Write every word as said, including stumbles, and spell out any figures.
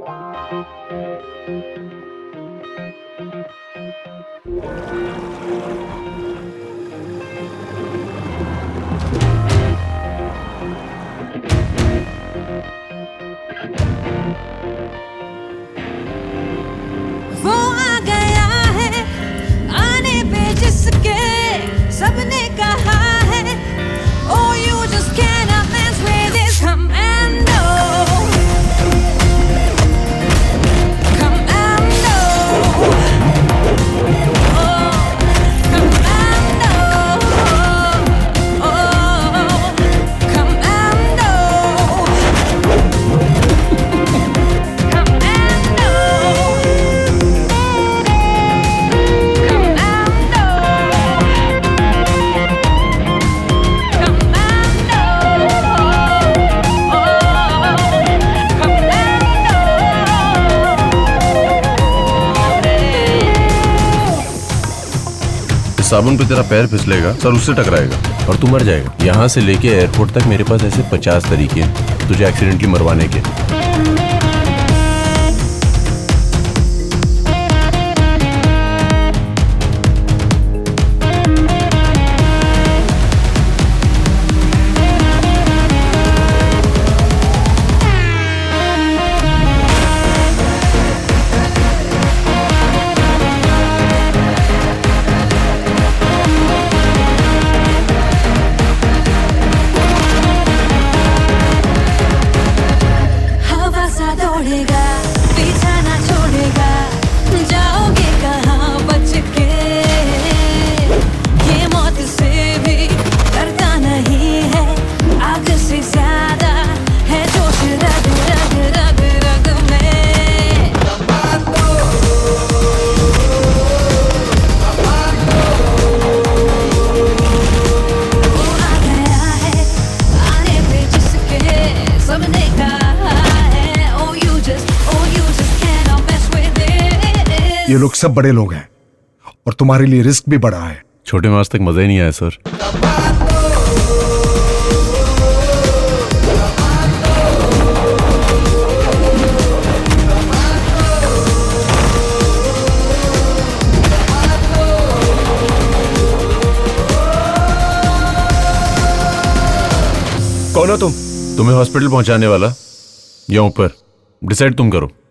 वो आ गया है आने पे जिसके सबने कहा है, oh you just cannot mess with this commando, commando, oh commando, oh commando, साबुन पे तेरा पैर फिसलेगा, सर उससे टकराएगा और तू मर जाएगा। यहाँ से लेके एयरपोर्ट तक मेरे पास ऐसे पचास तरीके हैं तुझे एक्सीडेंटली मरवाने के। दौड़ेगा पीछा ना छोड़ेगा, जाओगे कहाँ बच के, ये मौत से भी डरता नहीं है, आग से ज्यादा है जोश रग रग रग रग में। वो आ गया है आने पे जिसके सबने कहा, ये लोग सब बड़े लोग हैं और तुम्हारे लिए रिस्क भी बड़ा है। छोटे में आज तक मजा ही नहीं आया सर। कौन हो तुम? तुम्हें हॉस्पिटल पहुंचाने वाला या ऊपर, डिसाइड तुम करो।